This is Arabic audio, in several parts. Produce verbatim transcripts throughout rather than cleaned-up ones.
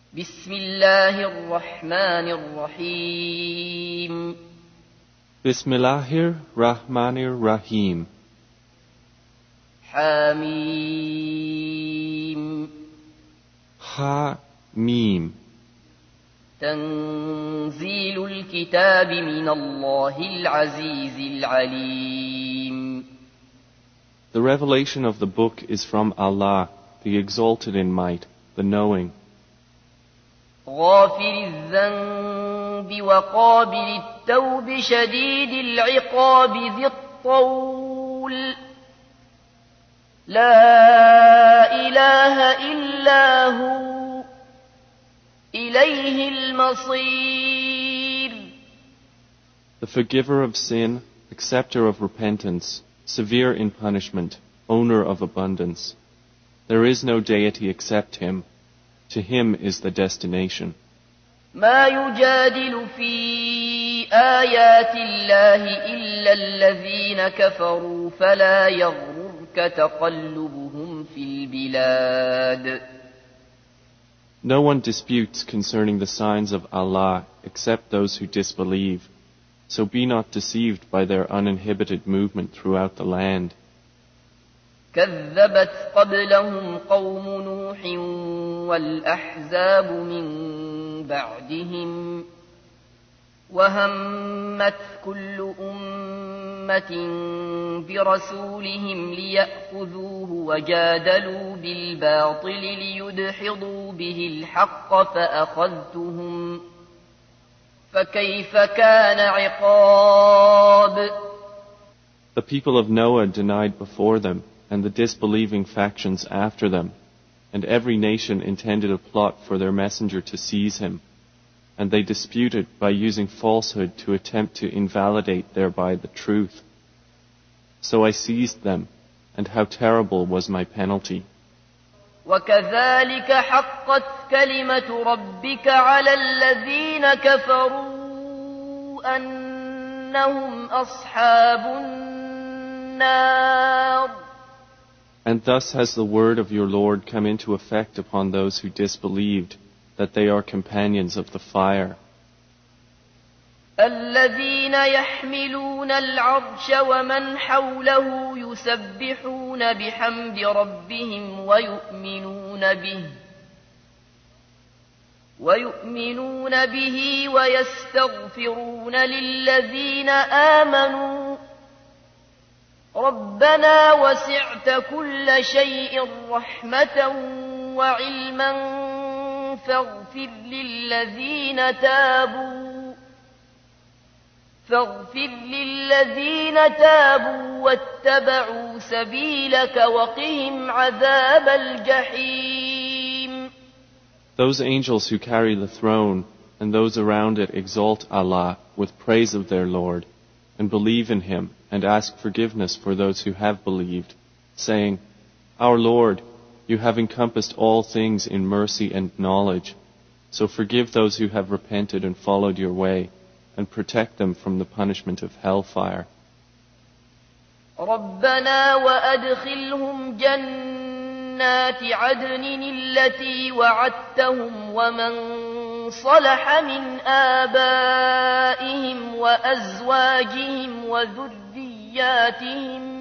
بسم الله الرحمن الرحيم Bismillahir Rahmanir Rahim. حميم Ha Mim. تنزيل الكتاب من الله العزيز العليم. The revelation of the book is from Allah, the exalted in might, the knowing. غافر الذنب وقابل التوب شديد العقاب ذي الطول لا إله إلا هو إليه المصير. The forgiver of sin, acceptor of repentance, severe in punishment, owner of abundance. There is no deity except Him. To Him is the destination. ما يجادل في آيات الله إلا الذين كفروا فلا يغررك تقلبهم في البلاد. No one disputes concerning the signs of Allah except those who disbelieve. So be not deceived by their uninhibited movement throughout the land. كذبت قبلهم قوم نوح والأحزاب من بعدهم وهمت كل أمة برسولهم ليأخذوه وجادلوا بالباطل ليدحضوا به الحق فأخذتهم فكيف كان عقاب. The people of Noah denied before them, and the disbelieving factions after them, and every nation intended a plot for their messenger to seize him, and they disputed by using falsehood to attempt to invalidate thereby the truth. So I seized them, and how terrible was my penalty. وكذلك حقت كلمة ربك على الذين كفروا أنهم أصحاب النار. And thus has the word of your Lord come into effect upon those who disbelieved, that they are companions of the fire. الذين يحملون العرش ومن حوله يسبحون بحمد ربهم ويؤمنون به ويؤمنون به ويستغفرون للذين آمنوا ربنا وسعت كل شيء رحمة وعلما فاغفر للذين تابوا فاغفر للذين تابوا واتبعوا سبيلك وقهم عذاب الجحيم. Those angels who carry the throne and those around it exalt Allah with praise of their Lord, and believe in Him, and ask forgiveness for those who have believed, saying, Our Lord, you have encompassed all things in mercy and knowledge, so forgive those who have repented and followed your way, and protect them from the punishment of hellfire. ربنا وأدخلهم جنات عدن التي وعدتهم ومن صلح من آبائهم وأزواجهم وذرياتهم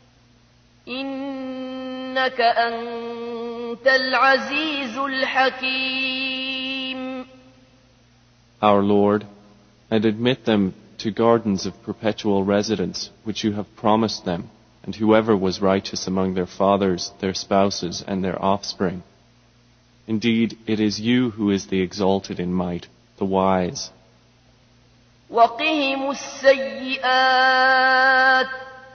إنك أنت العزيز الحكيم. Our Lord, and admit them to gardens of perpetual residence, which you have promised them, and whoever was righteous among their fathers, their spouses, and their offspring. Indeed, it is you who is the exalted in might, the wise. وقهم السيئات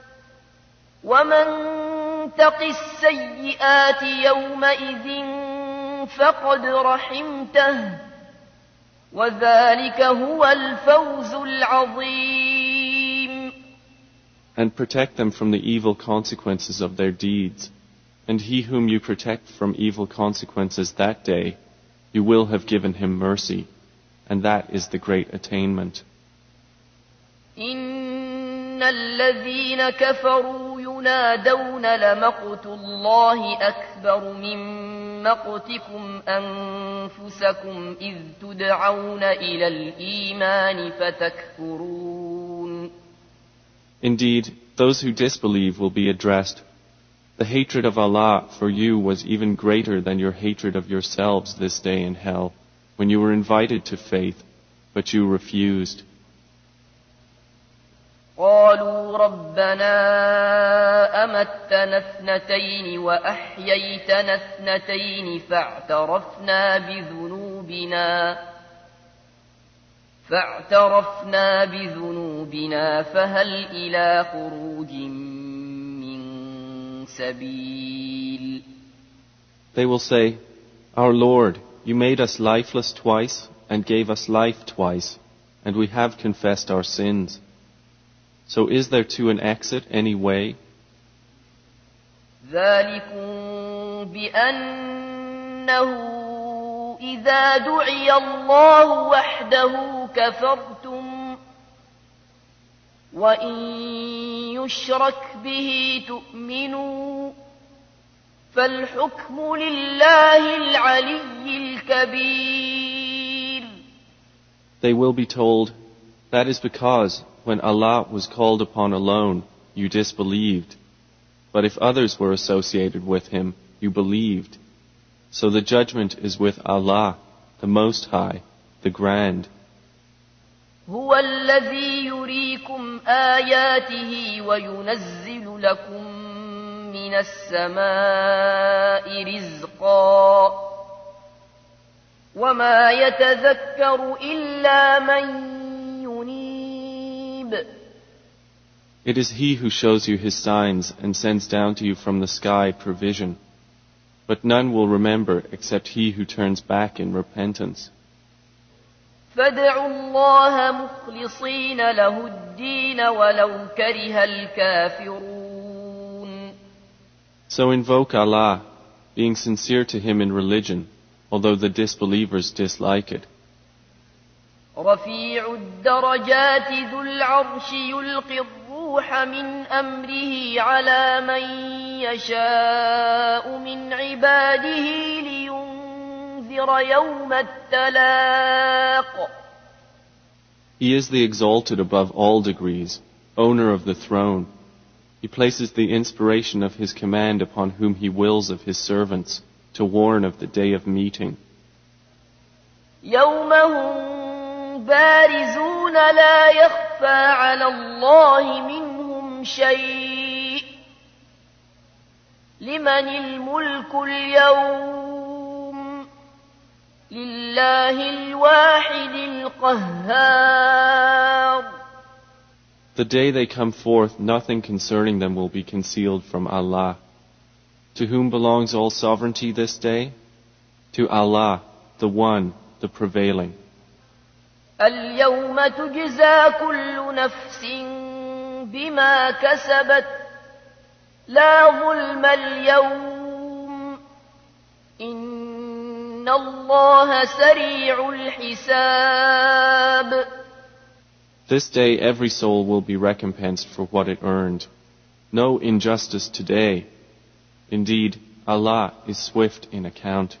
ومن تق السيئات يومئذ فقد رحمته وذلك هو الفوز العظيم. And protect them from the evil consequences of their deeds. And he whom you protect from evil consequences that day, you will have given him mercy, and that is the great attainment. إن الذين كفروا ينادون لمقت الله أكبر من مقتكم أنفسكم إذ تدعون إلى الإيمان فتكفرون. Indeed, those who disbelieve will be addressed. The hatred of Allah for you was even greater than your hatred of yourselves this day in hell, when you were invited to faith, but you refused. قالوا ربنا أمتنا اثنتين وأحييتنا اثنتين فاعترفنا بذنوبنا فاعترفنا بذنوبنا فهل إلى خروج من سبيل. They will say, Our Lord, you made us lifeless twice and gave us life twice, and we have confessed our sins. So is there to an exit any way? ذلكم بأنه إذا دعي الله وحده كفرتم وإن يشرك به تؤمنوا فالحكم لله العلي الكبير. They will be told, that is because when Allah was called upon alone, you disbelieved. But if others were associated with Him, you believed. So the judgment is with Allah, the Most High, the Grand. هو الذي يريكم آياته وينزل لكم من السماء رزقا وما يتذكر إلا من It is He who shows you His signs and sends down to you from the sky provision. But none will remember except he who turns back in repentance. فادعوا الله مخلصين له الدين ولو كره الكافرون. So invoke Allah, being sincere to Him in religion, although the disbelievers dislike it. رفيع الدرجات ذو العرش يلقي الروح من أمره على من يشاء من عباده لينذر يوم التلاق. He is the exalted above all degrees, owner of the throne. He places the inspiration of His command upon whom He wills of His servants, to warn of the day of meeting. يوم هم بارزون لا يخفى على الله منهم شيء لمن الملك اليوم لله الواحد القهار. The day they come forth, nothing concerning them will be concealed from Allah. To whom belongs all sovereignty this day? To Allah, the One, the Prevailing. اليوم تجزى كل نفس بما كسبت لا ظلم اليوم إن الله سريع الحساب. This day every soul will be recompensed for what it earned. No injustice today. Indeed, Allah is swift in account.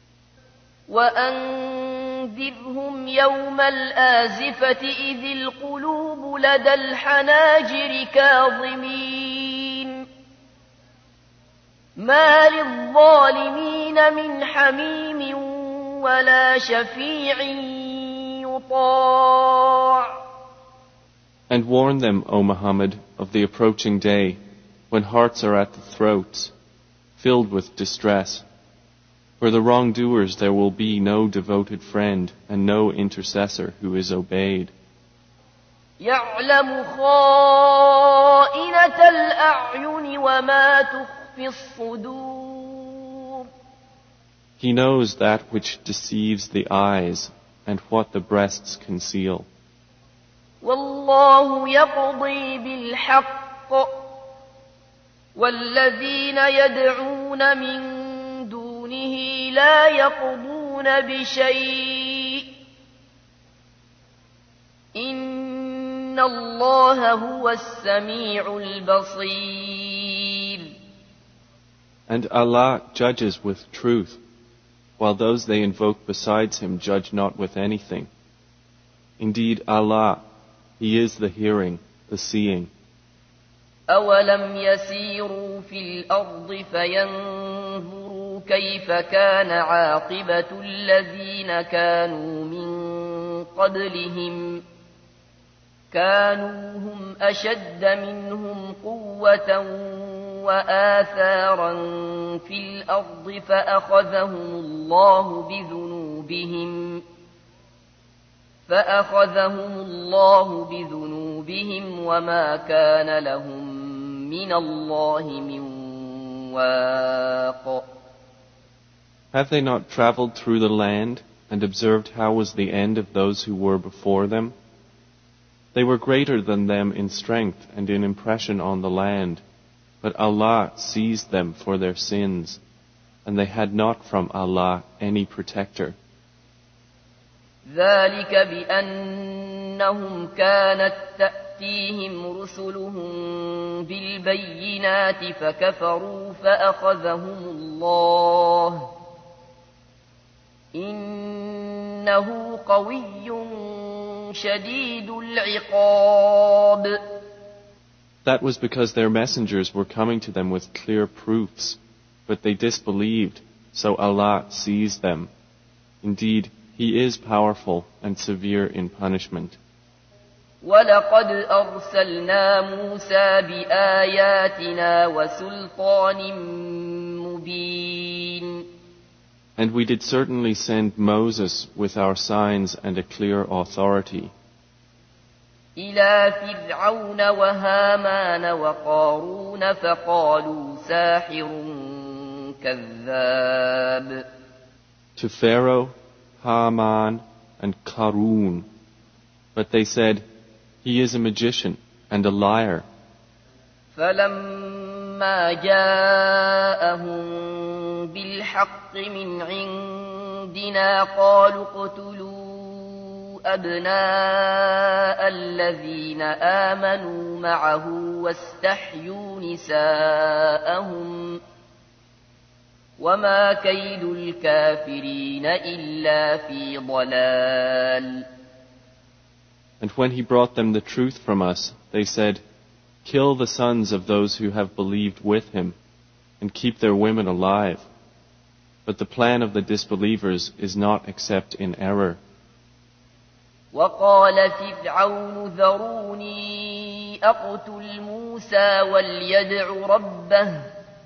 وأنذرهم يوم الآزفة إذ القلوب لدى الحناجر كاظمين ما للظالمين من حميم ولا شفيع يطاع. And warn them, O Muhammad, of the approaching day, when hearts are at the throats, filled with distress. For the wrongdoers there will be no devoted friend and no intercessor who is obeyed. يعلم خائنة الأعين وما تخفي الصدور. He knows that which deceives the eyes and what the breasts conceal. والله يقضي بالحق والذين يدعون من دونه لا يقضون بشيء إن الله هو السميع البصير. And Allah judges with truth, while those they invoke besides him judge not with anything. Indeed, Allah, He is the hearing, the seeing. أَوَلَمْ يَسِيرُوا فِي الْأَرْضِ فَيَنْظُرُوا كَيْفَ كَانَ عَاقِبَةُ الَّذِينَ كَانُوا مِنْ قَبْلِهِمْ كَانُوا هُمْ أَشَدَّ مِنْهُمْ قُوَّةً وَآثَارًا فِي الْأَرْضِ فَأَخَذَهُمُ اللَّهُ بِذُنُوبِهِمْ فأخذهم الله بذنوبهم وما كان لهم من الله من واق. Have they not traveled through the land and observed how was the end of those who were before them? They were greater than them in strength and in impression on the land, but Allah seized them for their sins, and they had not from Allah any protector. ذلك بأنهم كانت تأتيهم رسلهم بالبينات فكفروا فأخذهم الله إنه قوي شديد العقاب. That was because their messengers were coming to them with clear proofs, but they disbelieved, so Allah seized them. Indeed, He is powerful and severe in punishment. وَلَقَدْ أَرْسَلْنَا مُوسَى بِآيَاتِنَا وَسُلْطَانٍ مُبِينٍ. And we did certainly send Moses with our signs and a clear authority. إِلَى فِرْعَوْنَ وَهَامَانَ وَقَارُونَ فَقَالُوا سَاحِرٌ كَذَّابٌ. To Pharaoh, Haman, and Qarun. But they said, he is a magician and a liar. فَلَمَّا جَاءَهُم بِالْحَقِّ مِنْ عِنْدِنَا قَالُوا اقْتُلُوا أَبْنَاءَ الَّذِينَ آمَنُوا مَعَهُ وَاسْتَحْيُوا نِسَاءَهُمْ وَمَا كَيْدُ الْكَافِرِينَ إِلَّا فِي ضَلَالٍ. And when he brought them the truth from us, they said, kill the sons of those who have believed with him, and keep their women alive. But the plan of the disbelievers is not except in error. وَقَالَ فِرْعَوْنُ ذَرُونِي أَقْتُلْ مُوسَى وَلْيَدْعُ رَبَّهُ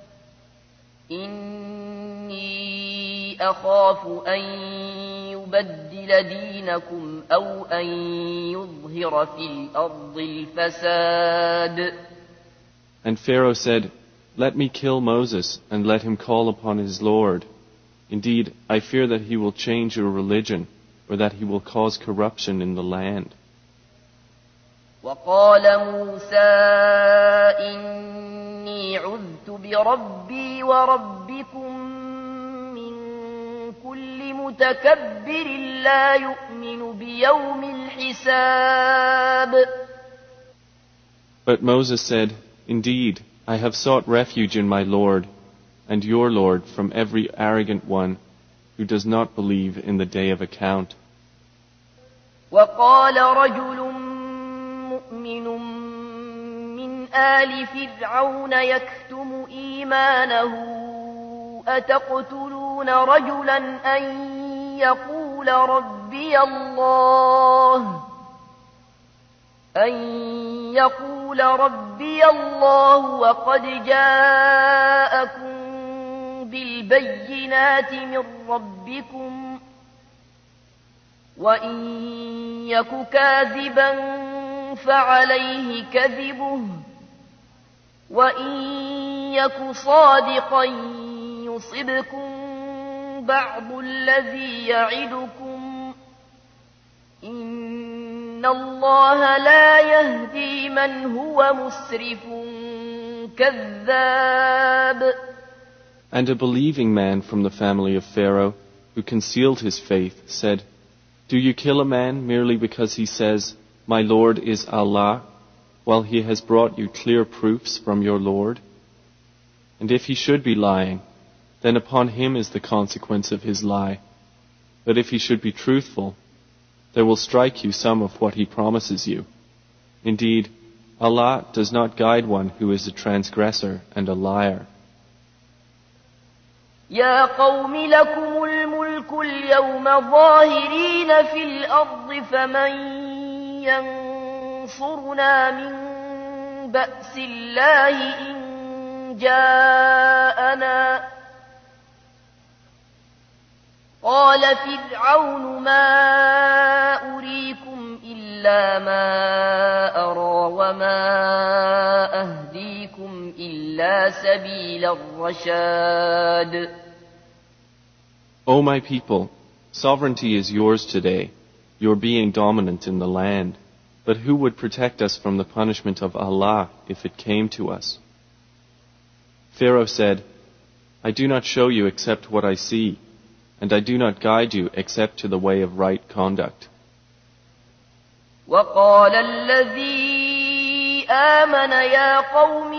إِنِّي أَخَافُ أَن يُبَدِّلَ دِينَكُمْ أَوْ أَن يُظْهِرَ فِي الْأَرْضِ الْفَسَادَ. And Pharaoh said, let me kill Moses and let him call upon his Lord. Indeed, I fear that he will change your religion, or that he will cause corruption in the land. وَقَالَ مُوسَى إِنِّي عُذْتُ بِرَبِّي وَرَبِّكُم مِّن كُلِّ مُتَكَبِّرٍ لَّا يُؤْمِنُ بِيَوْمِ الْحِسَابِ. But Moses said, indeed, I have sought refuge in my Lord and your Lord from every arrogant one who does not believe in the day of account. وَقَالَ رَجُلٌ مُؤْمِنٌ مِّنْ آلِ فِرْعَوْنَ يَكْتُمُ إِيمَانَهُ أَتَقْتُلُونَ رَجُلًا أَن يَقُولَ رَبِّيَ اللَّهُ أَن يَقُولَ رَبِّيَ اللَّهُ وَقَدْ جَاءَكُم بِالْبَيِّنَاتِ مِن رَّبِّكُمْ وَإِن يَكُ كَاذِبًا فَعَلَيْهِ كَذِبُهُ وَإِن يَكُ صَادِقًا يُصِبْكُم بَعْضُ الَّذِي يَعِدُكُمْ إِنَّ اللَّهَ لَا يَهْدِي مَنْ هُوَ مُسْرِفٌ كَذَّابٌ. And a believing man from the family of Pharaoh, who concealed his faith, said, do you kill a man merely because he says, my Lord is Allah, while he has brought you clear proofs from your Lord? And if he should be lying, then upon him is the consequence of his lie. But if he should be truthful, there will strike you some of what he promises you. Indeed, Allah does not guide one who is a transgressor and a liar. يا قوم لكم الملك اليوم ظاهرين في الأرض فمن ينصرنا من بأس الله إن جاءنا قال فرعون ما أريكم إلا ما أرى وما أهديكم إلا سبيل الرشاد. O my people, sovereignty is yours today, your being dominant in the land. But who would protect us from the punishment of Allah if it came to us? Pharaoh said, I do not show you except what I see, and I do not guide you except to the way of right conduct. وقال الذي آمن يا قوم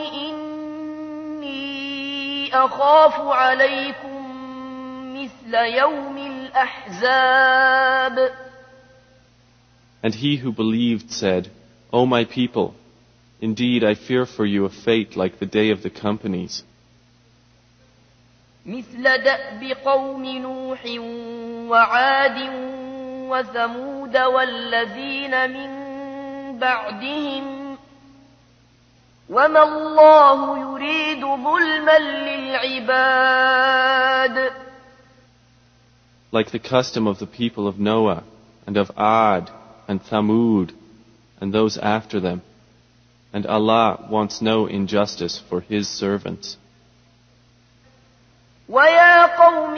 إني أخاف عليكم مثل يوم الأحزاب. And he who believed said, O my people, indeed I fear for you a fate like the day of the companies. مثل دأب قوم نوح وعاد وثمود والذين من بعدهم وما الله يريد ظلما للعباد. Like the custom of the people of Noah and of Ad and Thamud and those after them, and Allah wants no injustice for His servants. وَيَا قَوْمِ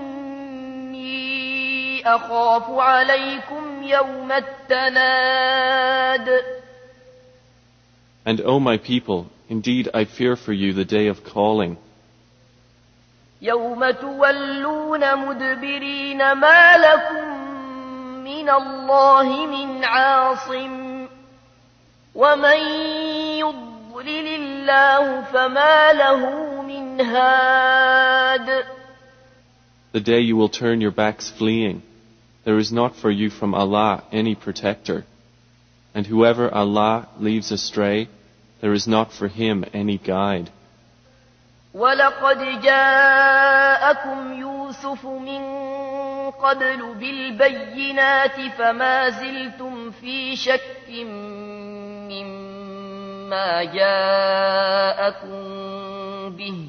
إِنِّي أَخَافُ عَلَيْكُمْ يَوْمَ التَّنَادِ. And O my people, indeed I fear for you the day of calling. يَوْمَ تُوَلُّونَ مُدْبِرِينَ مَا لَكُمْ من الله من عاصم ومن يضلل الله فما له من هاد. The day you will turn your backs fleeing, there is not for you from Allah any protector. And whoever Allah leaves astray, there is not for him any guide. وَلَقَدْ جَاءَكُمْ يُوسُفُ مِنْ قبل بالبينات فما زلتم في شك مما جاءكم به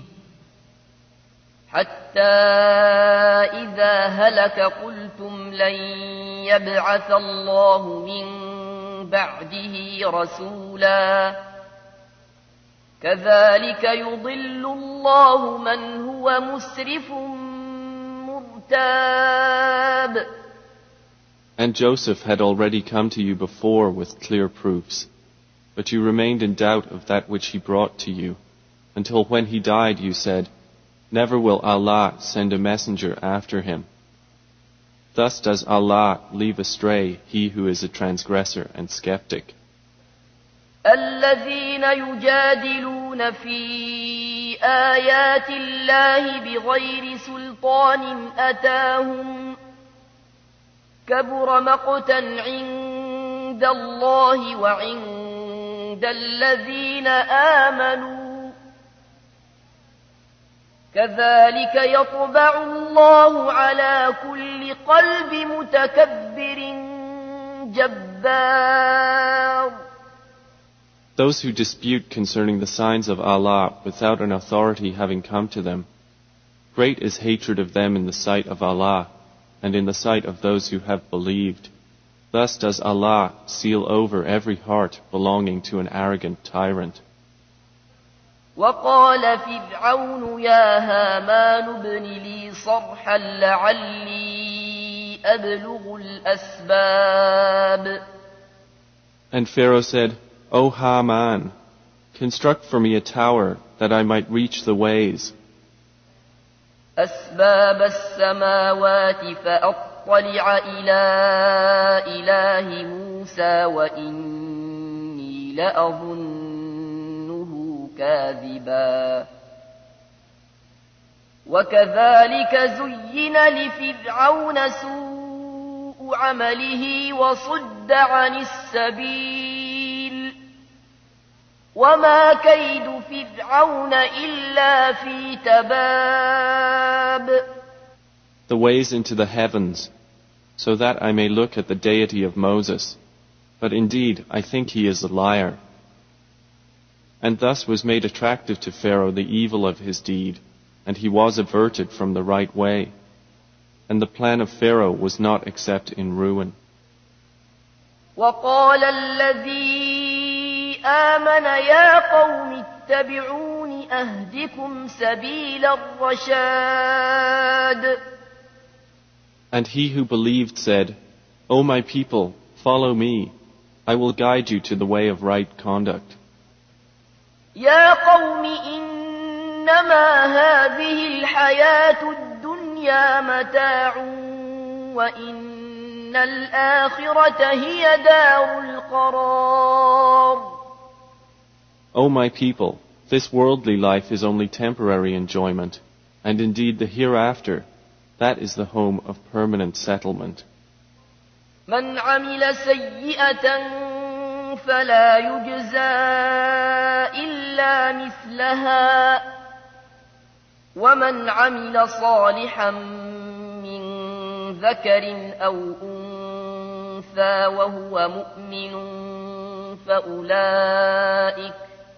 حتى إذا هلك قلتم لن يبعث الله من بعده رسولا كذلك يضل الله من هو مسرف. And Joseph had already come to you before with clear proofs, but you remained in doubt of that which he brought to you, until when he died you said, Never will Allah send a messenger after him. Thus does Allah leave astray he who is a transgressor and skeptic. الذين يجادلون في آيات الله بغير سلطان أتاهم كبر مقتا عند الله وعند الذين آمنوا كذلك يطبع الله على كل قلب متكبر جبار. Those who dispute concerning the signs of Allah without an authority having come to them, great is hatred of them in the sight of Allah and in the sight of those who have believed. Thus does Allah seal over every heart belonging to an arrogant tyrant. وقال فرعون يا هامان ابن لي صرحا لعلي أبلغ الأسباب. And Pharaoh said, O Haman, construct for me a tower that I might reach the ways. أسباب السماوات فأطلع إلى إله موسى وإني لأظنه كاذبا وكذلك زين لفرعون سوء عمله وصد عن السبيل وما كيد فرعون إلا في تباب. The ways into the heavens, so that I may look at the deity of Moses. But indeed, I think he is a liar. And thus was made attractive to Pharaoh the evil of his deed, and he was averted from the right way. And the plan of Pharaoh was not except in ruin. وقال الذي آمن يا قوم اتبعون أهدكم سبيل الرشاد. And he who believed said, O my people, follow me. I will guide you to the way of right conduct. يا قوم إنما هذه الحياة الدنيا متاع وإن الآخرة هي دار القرار. O my people, this worldly life is only temporary enjoyment, and indeed the hereafter, that is the home of permanent settlement. من عمل سيئة فلا يجزى إلا مثلها ومن عمل صالحا من ذكر أو أنثى وهو مؤمن فأولئك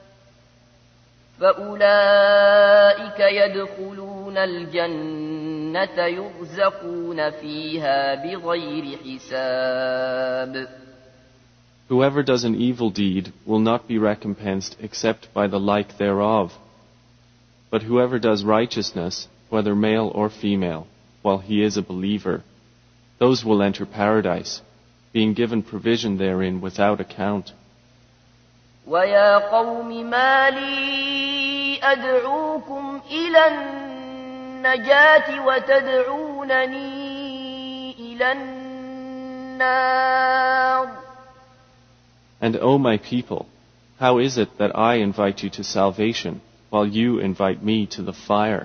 فأولئك يدخلون الجنة يرزقون فيها بغير حساب. Whoever does an evil deed will not be recompensed except by the like thereof. But whoever does righteousness, whether male or female, while he is a believer, those will enter paradise, being given provision therein without account. وَيَا قَوْمِ مَا لِي أَدْعُوكُمْ إِلَى النَّجَاةِ وَتَدْعُونَنِي إِلَى النَّارِ. And O my people, how is it that I invite you to salvation, while you invite me to the fire?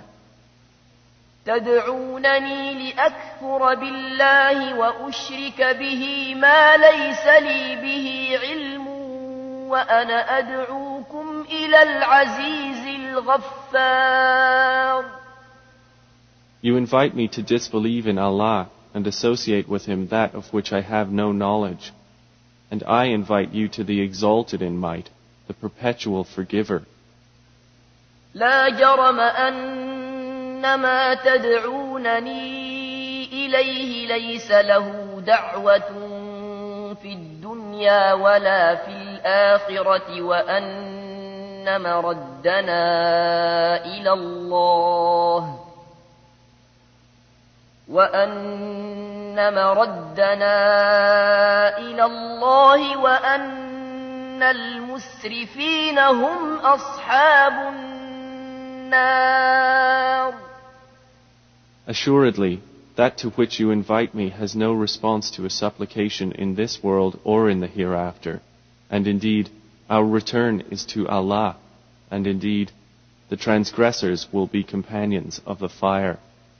تدعونني لأكفر بالله وأشرك به ما ليس لي به علم وأنا أدعوكم إلى العزيز الغفار. You invite me to disbelieve in Allah and associate with Him that of which I have no knowledge. And I invite you to the exalted in might, the perpetual forgiver. لا جرم أن ما تدعونني إليه ليس له دعوة في الدنيا ولا في الآخرة وأن مردنا إلى الله وأن مردنا إلى الله وأن المسرفين هم أصحاب النار. Assuredly, that to which you invite me has no response to a supplication in this world or in the hereafter. And indeed, our return is to Allah, and indeed, the transgressors will be companions of the fire.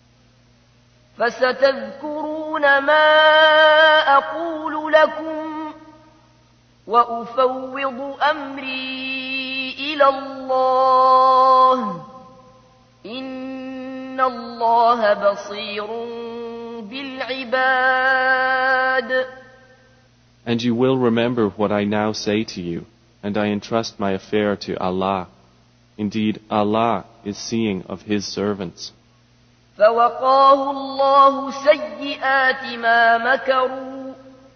فستذكرون ما أقول لكم وأفوض أمري إلى الله إن الله بصير بالعباد. And you will remember what I now say to you, and I entrust my affair to Allah. Indeed, Allah is seeing of His servants. فوقاه الله سيئات ما مكروا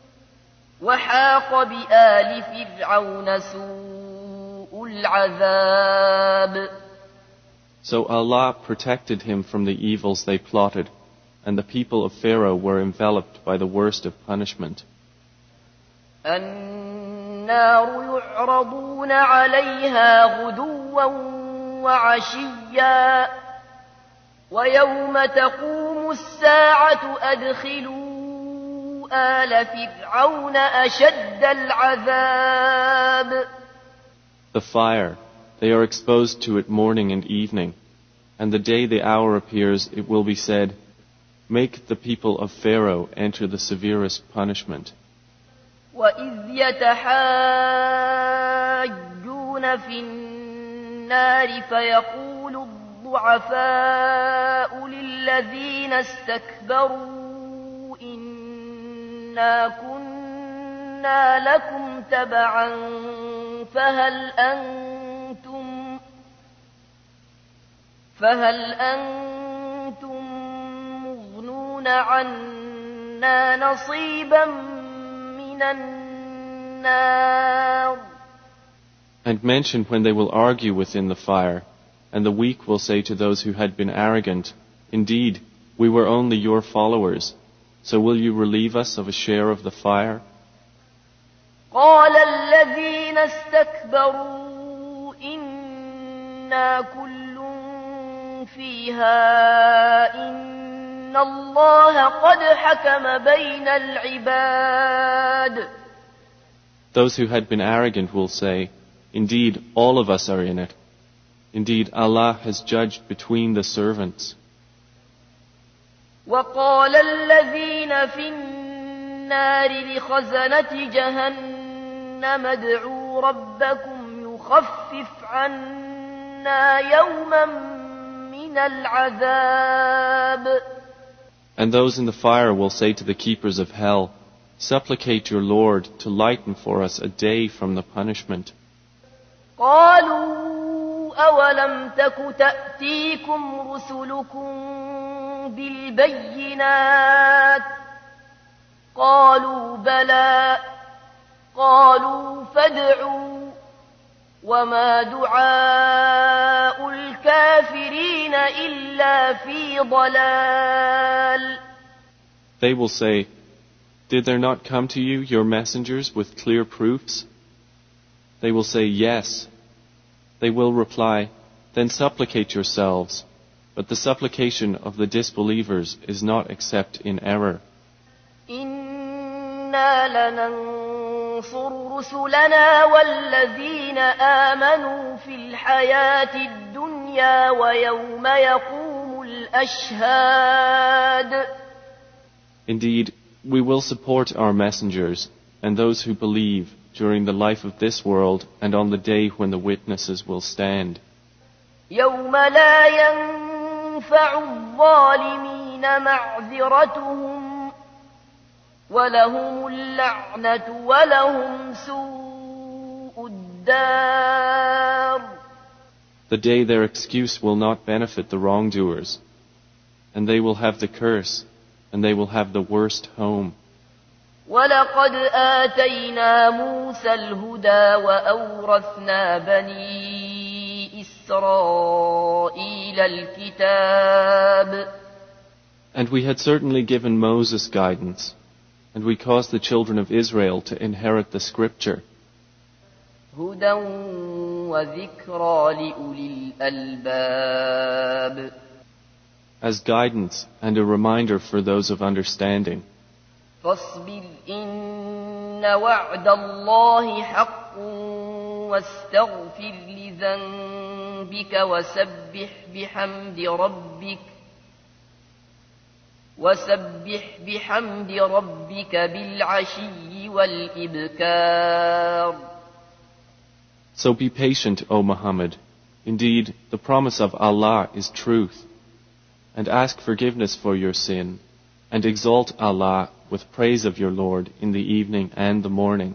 وحاق بآل فرعون سوء العذاب. So Allah protected him from the evils they plotted, and the people of Pharaoh were enveloped by the worst of punishment. النار يعرضون عليها غدوا وعشيا ويوم تقوم الساعة أدخلوا آل فرعون أشد العذاب. The fire, they are exposed to it morning and evening, And the day the hour appears, it will be said, make the people of Pharaoh enter the severest punishment. وَإِذْ يَتَحَاجُّونَ فِي النَّارِ فَيَقُولُ الضُّعَفَاءُ لِلَّذِينَ اسْتَكْبَرُوا إِنَّا كُنَّا لَكُمْ تَبَعًا فَهَلْ أَنْتُمْ فَهَلْ أَنْتُمْ مُغْنُونَ عَنَّا نَصِيبًا مِنَ النَّارِ. And mention when they will argue within the fire, and the weak will say to those who had been arrogant, indeed, we were only your followers, so will you relieve us of a share of the fire? قَالَ الَّذِينَ اسْتَكْبَرُوا إِنَّا كُلٌّ فِيهَا إِنَّ اللَّهَ قَدْ حَكَمَ بَيْنَ الْعِبَادِ. Those who had been arrogant will say, indeed, all of us are in it. Indeed, Allah has judged between the servants. وَقَالَ الَّذِينَ فِي النَّارِ لِخَزَنَةِ جَهَنَّمَ ادْعُوا رَبَّكُمْ يُخَفِّفْ عَنَّا يَوْمًا مِنَ الْعَذَابِ. And those in the fire will say to the keepers of hell, supplicate your Lord to lighten for us a day from the punishment. قَالُوا أَوَلَمْ تَكُ تَأْتِيكُمْ رُسُلُكُمْ بِالْبَيِّنَاتِ قَالُوا بَلَى قَالُوا فَادْعُوا وَمَا دُعَاءُ الْكَافِرِينَ إِلَّا فِي ضَلَالٍ. They will say, did there not come to you your messengers with clear proofs? They will say, yes. They will reply, then supplicate yourselves. But the supplication of the disbelievers is not except in error. إِنَّا لَنَنصُرُ رُسُلَنَا وَالَّذِينَ آمَنُوا فِي الْحَيَاةِ الدُّنْيَا وَيَوْمَ يَقُومُ الْأَشْهَادُ. Indeed, we will support our messengers and those who believe during the life of this world and on the day when the witnesses will stand. يَوْمَ لَا يَنفَعُ الظَّالِمِينَ مَعْذِرَتُهُمْ وَلَهُمُ اللَّعْنَةُ وَلَهُمْ سُوءُ الدَّارِ. The day their excuse will not benefit the wrongdoers, and they will have the curse, and they will have the worst home. وَلَقَدْ آتَيْنَا مُوسَى الْهُدَى وَأَوْرَثْنَا بَنِي إِسْرَائِيلَ الْكِتَابَ. And we had certainly given Moses guidance, and we caused the children of Israel to inherit the scripture. هُدًى وَذِكْرَى لِأُولِي الْأَلْبَابِ. As guidance and a reminder for those of understanding. فاصبر إن وعد الله حق واستغفر لذنبك وسبح بحمد ربك وسبح بحمد ربك بالعشي والإبكار. So be patient, O Muhammad. Indeed, the promise of Allah is truth. And ask forgiveness for your sin, and exalt Allah with praise of your Lord in the evening and the morning.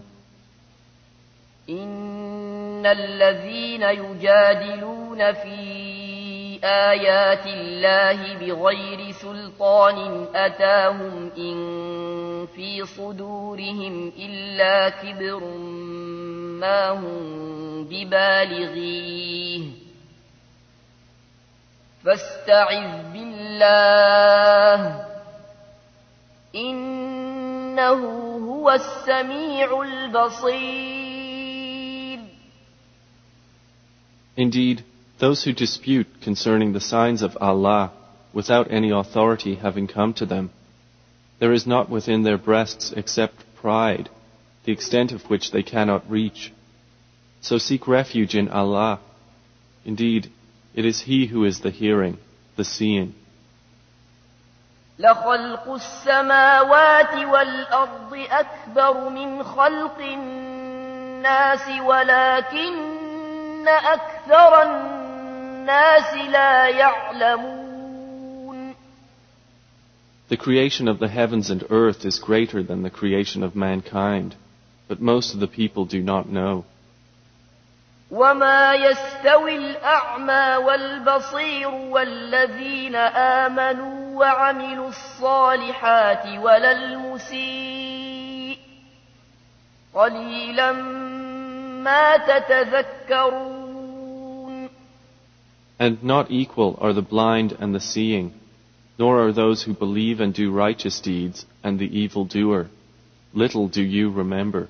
إن الذين يجادلون في آيات الله بغير سلطان أتاهم إن في صدورهم إلا كبر ما هم ببالغيه فاستعذ بالله إنه هو السميع البصير. Indeed, those who dispute concerning the signs of Allah without any authority having come to them, there is not within their breasts except pride, the extent of which they cannot reach. So seek refuge in Allah. Indeed, It is He who is the hearing, the seeing. لخلق السماوات والأرض أكبر من خلق الناس ولكن أكثر الناس لا يعلمون. The creation of the heavens and earth is greater than the creation of mankind, but most of the people do not know. وما يستوي الأعمى والبصير والذين آمنوا وعملوا الصالحات ولا المسيء قليلا ما تتذكرون. And not equal are the blind and the seeing, nor are those who believe and do righteous deeds and the evildoer. Little do you remember.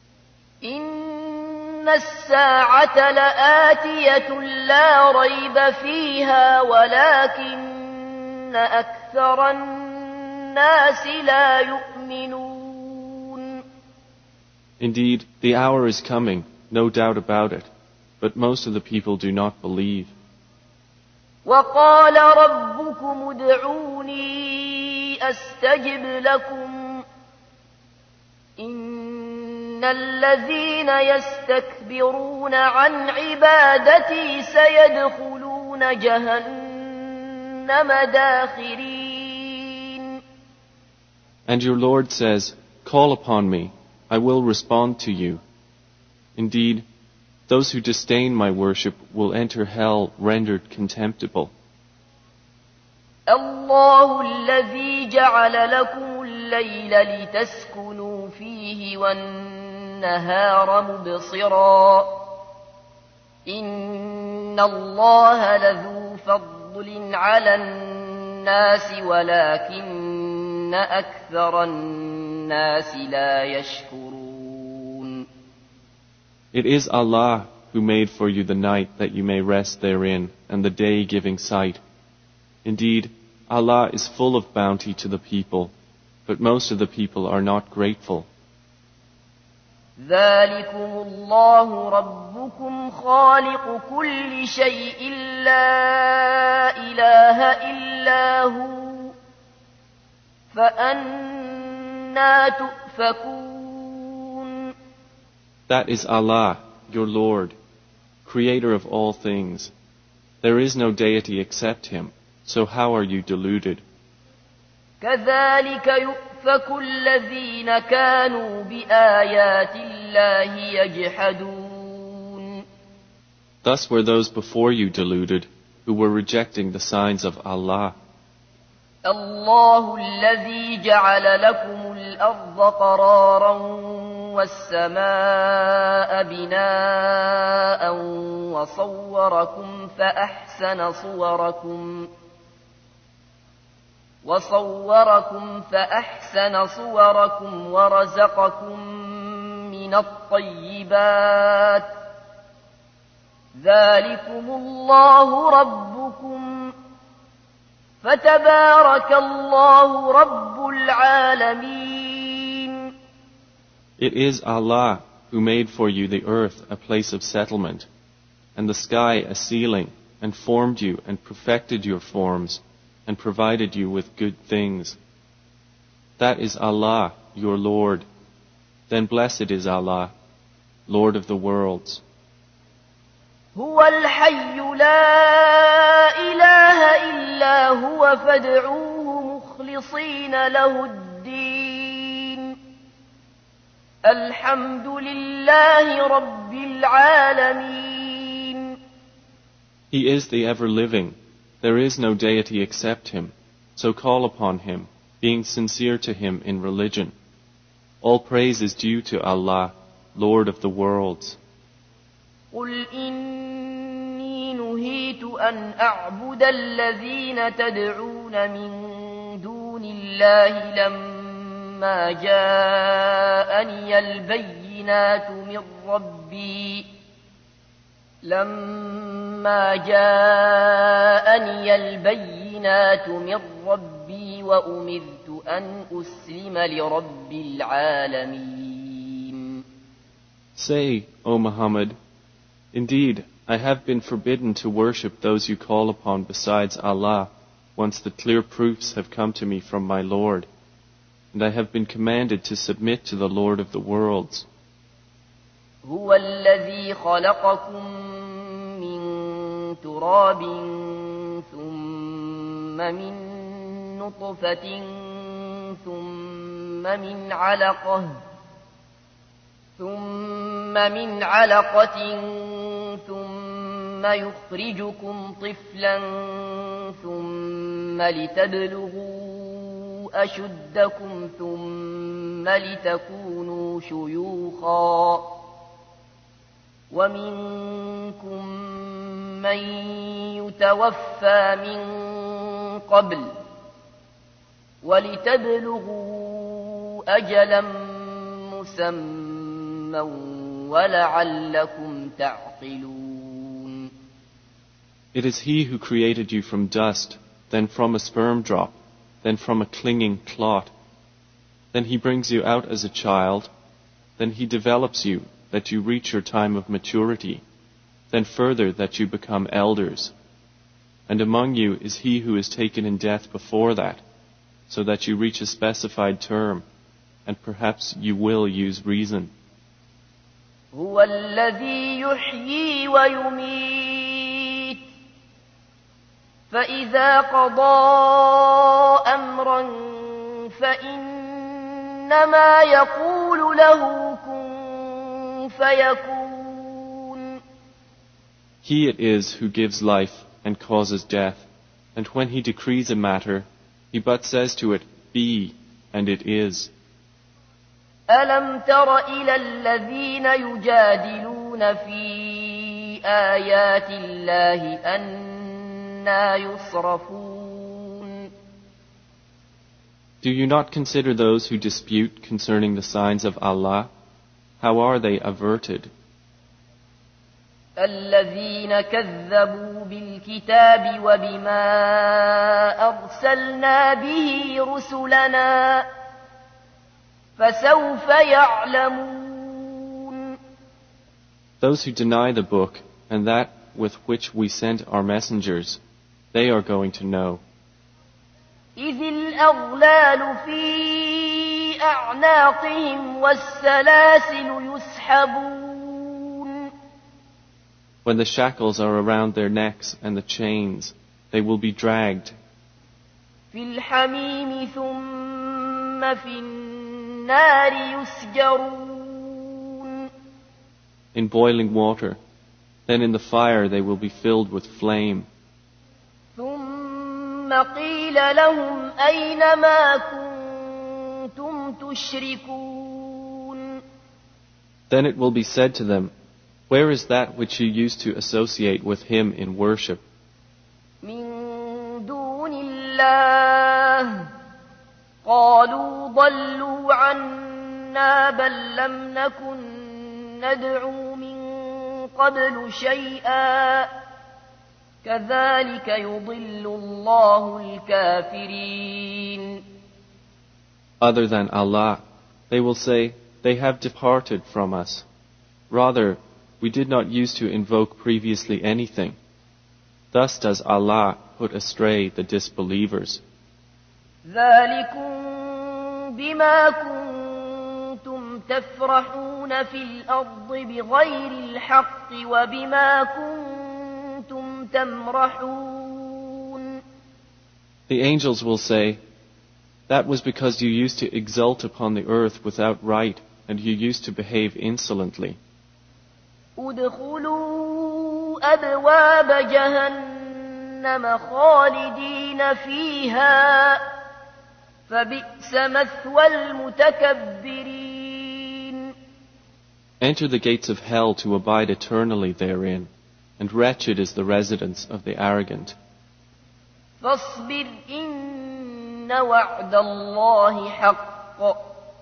إن الساعة لآتية لا ريب فيها ولكن أكثر الناس لا يؤمنون. Indeed, the hour is coming, no doubt about it, but most of the people do not believe. وقال ربكم ادعوني أستجب لكم إن الذين يستكبرون عن عبادتي سيدخلون جهنم داخرين. And your Lord says, call upon me, I will respond to you. Indeed, those who disdain my worship will enter hell rendered contemptible. الله الذي جعل لكم الليل لتسكنوا فيه والنهار مبصرا إن الله لذو فضل على الناس ولكن أكثر الناس لا يشكرون. It is Allah who made for you the night that you may rest therein, and the day giving sight. Indeed, Allah is full of bounty to the people, but most of the people are not grateful. ذلكم الله ربكم خالق كل شيء لا إله إلا هو فأنى تؤفكون. That is Allah, your Lord, creator of all things. There is no deity except Him, so how are you deluded? كذلك يؤفك الذين كانوا بآيات الله يجحدون. Thus were those before you deluded, who were rejecting the signs of Allah. الله الذي جعل لكم الأرض قرارا والسماء بناء وصوركم فأحسن صوركم وصوركم فأحسن صوركم ورزقكم من الطيبات ذلكم الله ربكم فتبارك الله رب العالمين. It is Allah who made for you the earth a place of settlement, and the sky a ceiling, and formed you and perfected your forms, and provided you with good things. That is Allah, your Lord. Then blessed is Allah, Lord of the worlds. هو الحي لا إله إلا هو فادعوه مخلصين له الدين الحمد لله رب العالمين. He is the ever-living. There is no deity except Him. So call upon Him, being sincere to Him in religion. All praise is due to Allah, Lord of the worlds. قل إني نهيت أن أعبد الذين تدعون من دون الله لما جاءني البينات من ربي لما جاءني البينات من ربي وأمرت أن أسلم لرب العالمين. Say, O Muhammad, indeed, I have been forbidden to worship those you call upon besides Allah, once the clear proofs have come to me from my Lord, and I have been commanded to submit to the Lord of the worlds. هو الذي خلقكم من تراب ثم من نطفة ثم من علقة ثم من علقة ثم يخرجكم طفلا ثم لتبلغوا أشدكم ثم لتكونوا شيوخا ومنكم من يتوفى من قبل ولتبلغوا أجلا مسمى ولعلكم تعقلون. It is He who created you from dust, then from a sperm drop, then from a clinging clot. Then He brings you out as a child, then He develops you that you reach your time of maturity, then further that you become elders. And among you is he who is taken in death before that, so that you reach a specified term, and perhaps you will use reason. هو الذي يحيي ويميت فإذا قضى أمرا فإنما يقول له كن فيكون. He it is who gives life and causes death, and when He decrees a matter, He but says to it, be, and it is. ألم تر إلى الذين يجادلون في آيات الله أنى يصرفون. Do you not consider those who dispute concerning the signs of Allah? How are they averted? الذين كذبوا بالكتاب وبما أرسلنا به رسلنا فسوف يعلمون. Those who deny the book and that with which we sent our messengers, they are going to know. إذ الأغلال في أعناقهم والسلاسل يسحبون. When the shackles are around their necks and the chains, they will be dragged. في الحميم ثم في النار يسجرون. In boiling water, then in the fire they will be filled with flame. ثم قيل لهم أين ما كنتم تشركون. Then it will be said to them, where is that which you used to associate with Him in worship? من دون الله قالوا ضلوا عنا بل لم نكن ندعو من قبل شيئا كذلك يضل الله الكافرين. Other than Allah, they will say, they have departed from us. Rather, we did not use to invoke previously anything. Thus does Allah put astray the disbelievers. ذلكم بما كنتم تفرحون في الأرض بغير الحق وبما كنتم تمرحون. The angels will say, that was because you used to exult upon the earth without right, and you used to behave insolently. ادخلوا أبواب جهنم خالدين فيها فبئس مثوى المتكبرين. Enter the gates of hell to abide eternally therein, and wretched is the residence of the arrogant. فاصبر إن وعد الله حق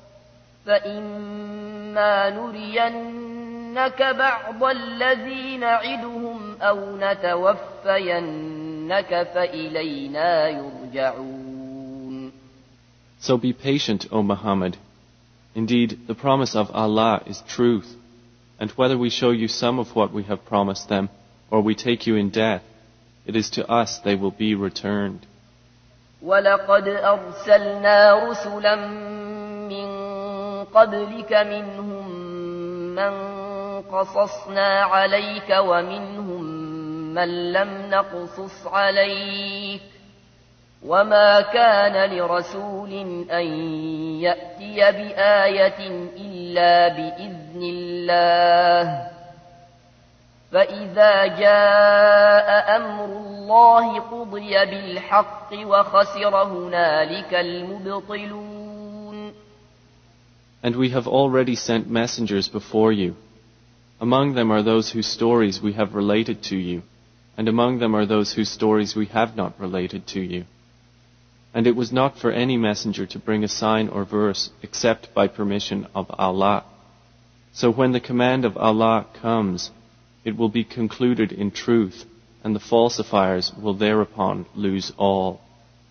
فإما نرينك بعض الذي نعدهم أو نتوفينك فإلينا يرجعون. So be patient, O Muhammad. Indeed, the promise of Allah is truth, and whether we show you some of what we have promised them, or we take you in death, it is to us they will be returned. وَلَقَدْ أَرْسَلْنَا رُسُلًا مِّن قَبْلِكَ مِنْهُم مَّن قَصَصْنَا عَلَيْكَ وَمِنْهُم مَّن لَّمْ نَقْصُصْ عَلَيْكَ وَمَا كَانَ لِرَسُولٍ أَن يَأْتِيَ بِآيَةٍ إِلَّا بِإِذْنِ اللَّهِ فَإِذَا جَاءَ أَمْرُ اللَّهِ قُضِيَ بِالْحَقِّ وَخَسِرَ هُنَالِكَ الْمُبْطِلُونَ. And we have already sent messengers before you. Among them are those whose stories we have related to you, and among them are those whose stories we have not related to you. And it was not for any messenger to bring a sign or verse except by permission of Allah. So when the command of Allah comes, it will be concluded in truth, and the falsifiers will thereupon lose all.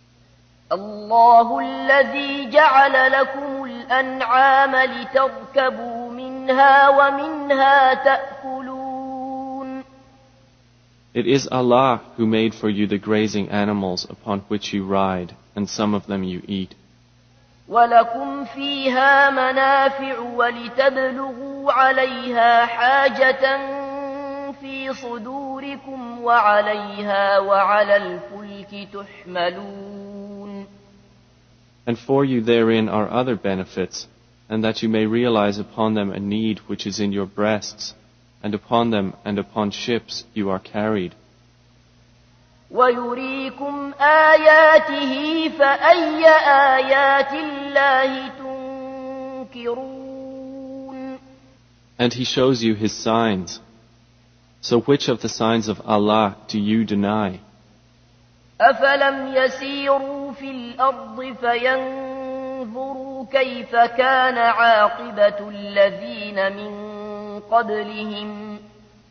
الله الذي جعل لكم الأنعام لتركبوا منها ومنها تأكلون. It is Allah who made for you the grazing animals upon which you ride, and some of them you eat. وَلَكُمْ فِيهَا مَنَافِعُ وَلِتَبْلُغُوا عَلَيْهَا حَاجَةً في صدوركم وعليها وعلى الفلك تحملون. And for you therein are other benefits, and that you may realize upon them a need which is in your breasts, and upon them and upon ships you are carried. وَيُرِيكُمْ آيَاتِهِ فَأَيَّ آيَاتِ اللَّهِ تُنْكِرُونَ. And He shows you His signs. So which of the signs of Allah do you deny? أَفَلَمْ يَسِيرُوا فِي الْأَرْضِ فَيَنْظُرُوا كَيْفَ كَانَ عَاقِبَةُ الَّذِينَ مِنْ قَبْلِهِمْ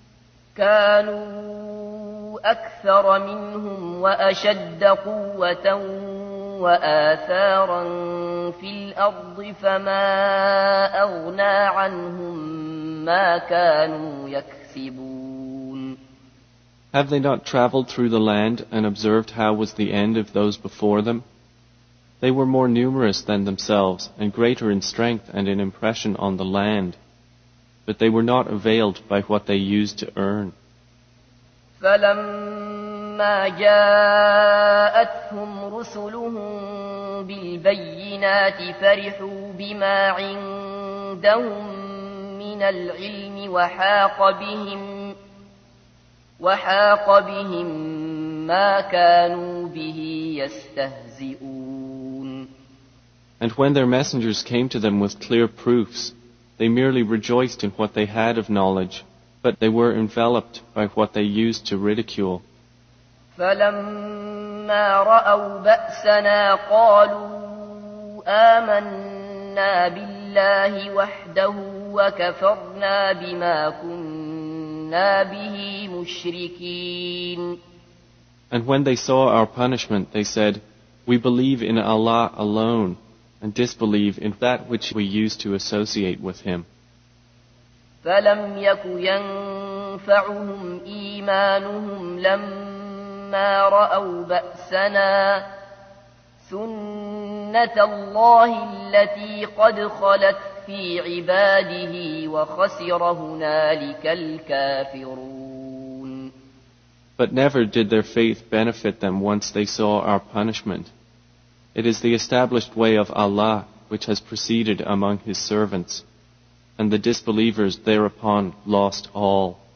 كَانُوا أَكْثَرَ مِنْهُمْ وَأَشَدَّ قُوَّةً وَآثَارًا فِي الْأَرْضِ فَمَا أَغْنَى عَنْهُمْ مَا كَانُوا يَكْسِبُونَ. Have they not traveled through the land and observed how was the end of those before them? They were more numerous than themselves and greater in strength and in impression on the land, but they were not availed by what they used to earn. فَلَمَّا جَاءَتْهُمْ رُسُلُهُم بِالْبَيِّنَاتِ فَرِحُوا بِمَا عِندَهُم مِّنَ الْعِلْمِ وَحَاقَ بِهِمْ وحاق بهم ما كانوا به يستهزئون. And when their messengers came to them with clear proofs, they merely rejoiced in what they had of knowledge, but they were enveloped by what they used to ridicule. فلما رأوا بأسنا قالوا آمنا بالله وحده وكفرنا بما كنا به مشركين. And when they saw our punishment, they said, "We believe in Allah alone, and disbelieve in that which we used to associate with Him." فلم يك ينفعهم إيمانهم لما رأوا بأسنا سنة الله التي قد خلت في عباده وخسر هنالك الكافرون. But never did their faith benefit them once they saw our punishment. It is the established way of Allah which has proceeded among His servants, and the disbelievers thereupon lost all.